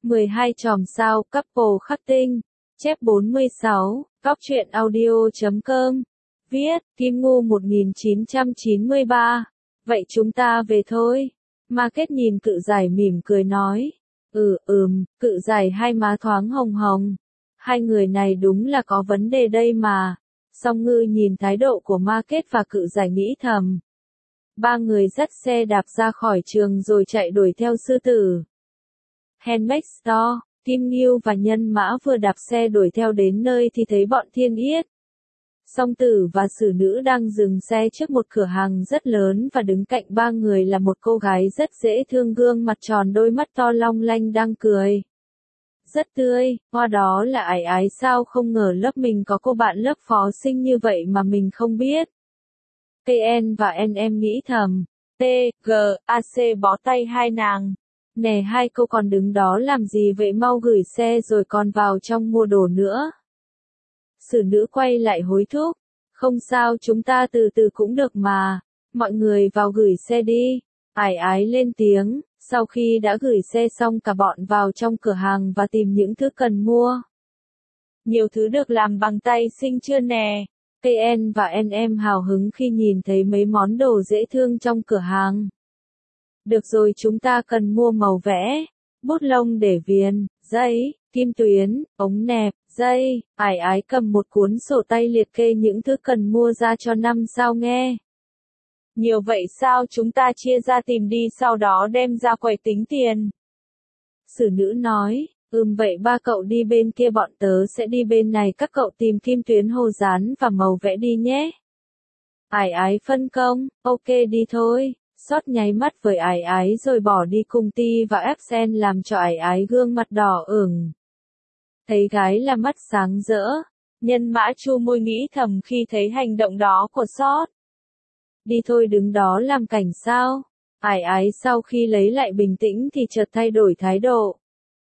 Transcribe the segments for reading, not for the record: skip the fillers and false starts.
12 chòm sao, couple khắc tinh. Chép 46, Góc truyện audio.com. Viết, Kim Ngưu 1993. Vậy chúng ta về thôi. Market nhìn Cự Giải mỉm cười nói. Cự Giải hai má thoáng hồng hồng. Hai người này đúng là có vấn đề đây mà. Song Ngư nhìn thái độ của Market và Cự Giải nghĩ thầm. Ba người dắt xe đạp ra khỏi trường rồi chạy đuổi theo sư tử. Handmade Store, Kim Ngưu và Nhân Mã vừa đạp xe đuổi theo đến nơi thì thấy bọn Thiên Yết, Song Tử và Sử Nữ đang dừng xe trước một cửa hàng rất lớn và đứng cạnh ba người là một cô gái rất dễ thương, gương mặt tròn, đôi mắt to long lanh đang cười rất tươi. Hoa đó là Ải Ái sao, không ngờ lớp mình có cô bạn lớp phó xinh như vậy mà mình không biết. KN và NM nghĩ thầm. TGAC bó tay hai nàng. Nè, hai cô còn đứng đó làm gì vậy, mau gửi xe rồi còn vào trong mua đồ nữa. Sử Nữ quay lại hối thúc. Không sao, chúng ta từ từ cũng được mà. Mọi người vào gửi xe đi. Ải Ái lên tiếng. Sau khi đã gửi xe xong, cả bọn vào trong cửa hàng và tìm những thứ cần mua. Nhiều thứ được làm bằng tay xinh chưa nè. KN và NM hào hứng khi nhìn thấy mấy món đồ dễ thương trong cửa hàng. Được rồi, chúng ta cần mua màu vẽ, bút lông để viền, dây, kim tuyến, ống nẹp, dây. Ải Ái cầm một cuốn sổ tay liệt kê những thứ cần mua ra cho 5 sao nghe. Nhiều vậy sao, chúng ta chia ra tìm đi, sau đó đem ra quầy tính tiền. Sử Nữ nói, vậy ba cậu đi bên kia, bọn tớ sẽ đi bên này, các cậu tìm kim tuyến, hồ dán và màu vẽ đi nhé. Ải Ái phân công, ok đi thôi. Sót nháy mắt với Ải Ái rồi bỏ đi cùng Ti và Epsen, làm cho Ải Ái gương mặt đỏ ửng. Thấy gái là mắt sáng rỡ. Nhân Mã chu môi nghĩ thầm khi thấy hành động đó của Sót. Đi thôi, đứng đó làm cảnh sao? Ải Ái sau khi lấy lại bình tĩnh thì chợt thay đổi thái độ.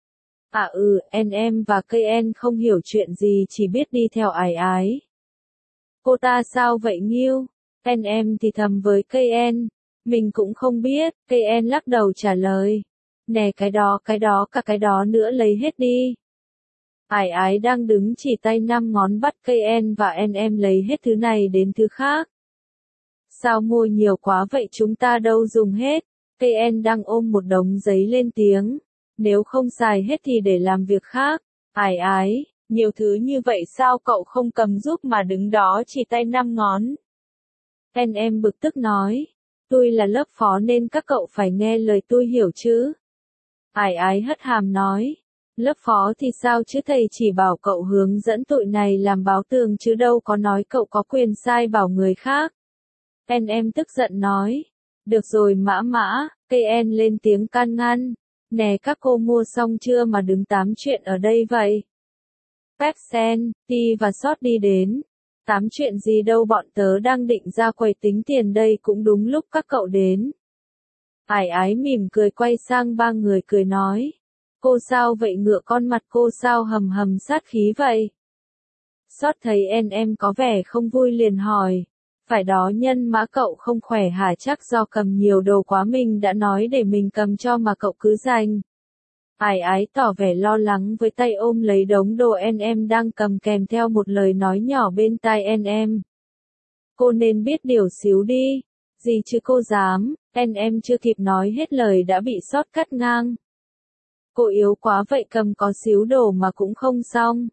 NM và KN không hiểu chuyện gì, chỉ biết đi theo Ải Ái. Cô ta sao vậy Nghiêu? NM thì thầm với KN. Mình cũng không biết. KN lắc đầu trả lời. Nè, cái đó, cả cái đó nữa lấy hết đi. Ải Ái đang đứng chỉ tay 5 ngón, bắt KN và NM lấy hết thứ này đến thứ khác. Sao mua nhiều quá vậy, chúng ta đâu dùng hết. KN đang ôm một đống giấy lên tiếng. Nếu không xài hết thì để làm việc khác. Ải Ái, nhiều thứ như vậy sao cậu không cầm giúp mà đứng đó chỉ tay 5 ngón. NM bực tức nói. Tôi là lớp phó nên các cậu phải nghe lời tôi, hiểu chứ. Ải Ái hất hàm nói. Lớp phó thì sao chứ, thầy chỉ bảo cậu hướng dẫn tụi này làm báo tường chứ đâu có nói cậu có quyền sai bảo người khác. NM tức giận nói. Được rồi Mã. KN lên tiếng can ngăn. Nè, các cô mua xong chưa mà đứng tám chuyện ở đây vậy? Pepsen, Ti và Sót đi đến. Tám chuyện gì đâu, bọn tớ đang định ra quầy tính tiền đây, cũng đúng lúc các cậu đến. Ải Ái mỉm cười quay sang ba người cười nói. Cô sao vậy, ngựa con, mặt cô sao hầm hầm sát khí vậy? Sót thấy NM có vẻ không vui liền hỏi. Phải đó Nhân Mã, cậu không khỏe hả? Chắc do cầm nhiều đồ quá, mình đã nói để mình cầm cho mà cậu cứ dành. Ải Ái tỏ vẻ lo lắng với tay ôm lấy đống đồ NM đang cầm, kèm theo một lời nói nhỏ bên tai NM. Cô nên biết điều xíu đi. Gì chứ cô dám. NM chưa kịp nói hết lời đã bị Sót cắt ngang. Cô yếu quá vậy, cầm có xíu đồ mà cũng không xong.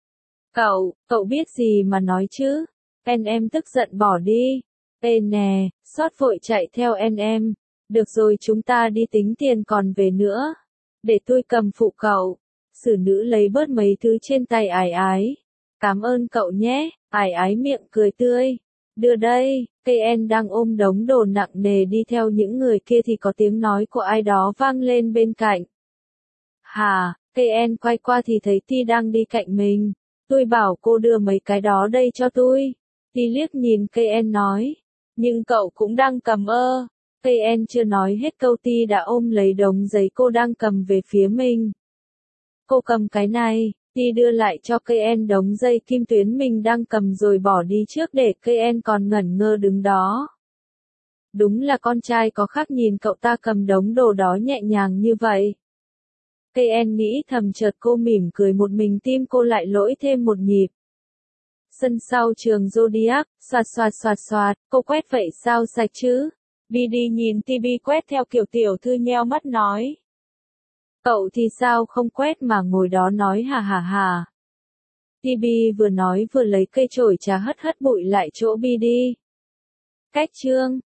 Cậu biết gì mà nói chứ. NM tức giận bỏ đi. Ê nè, Sót vội chạy theo NM. Được rồi, chúng ta đi tính tiền còn về nữa. Để tôi cầm phụ cậu. Sử Nữ lấy bớt mấy thứ trên tay Ải Ái. Cảm ơn cậu nhé. Ải Ái miệng cười tươi. Đưa đây. KN đang ôm đống đồ nặng nề đi theo những người kia thì có tiếng nói của ai đó vang lên bên cạnh. Hà, KN quay qua thì thấy Ti đang đi cạnh mình. Tôi bảo cô đưa mấy cái đó đây cho tôi. Ti liếc nhìn KN nói. Nhưng cậu cũng đang cầm ơ. KN chưa nói hết câu, Ti đã ôm lấy đống giấy cô đang cầm về phía mình. Cô cầm cái này. Ti đưa lại cho KN đống dây kim tuyến mình đang cầm rồi bỏ đi trước, để KN còn ngẩn ngơ đứng đó. Đúng là con trai có khác, nhìn cậu ta cầm đống đồ đó nhẹ nhàng như vậy. Cây en nghĩ thầm chợt cô mỉm cười một mình tim cô lại lỗi thêm một nhịp. Sân sau trường Zodiac, xoạt xoạt xoạt xoạt, cô quét vậy sao sạch chứ? BD nhìn tivi quét theo kiểu tiểu thư nheo mắt nói. Cậu thì sao không quét mà ngồi đó nói hà hà hà. Tivi vừa nói vừa lấy cây chổi trà hất hất bụi lại chỗ BD. Cách chương.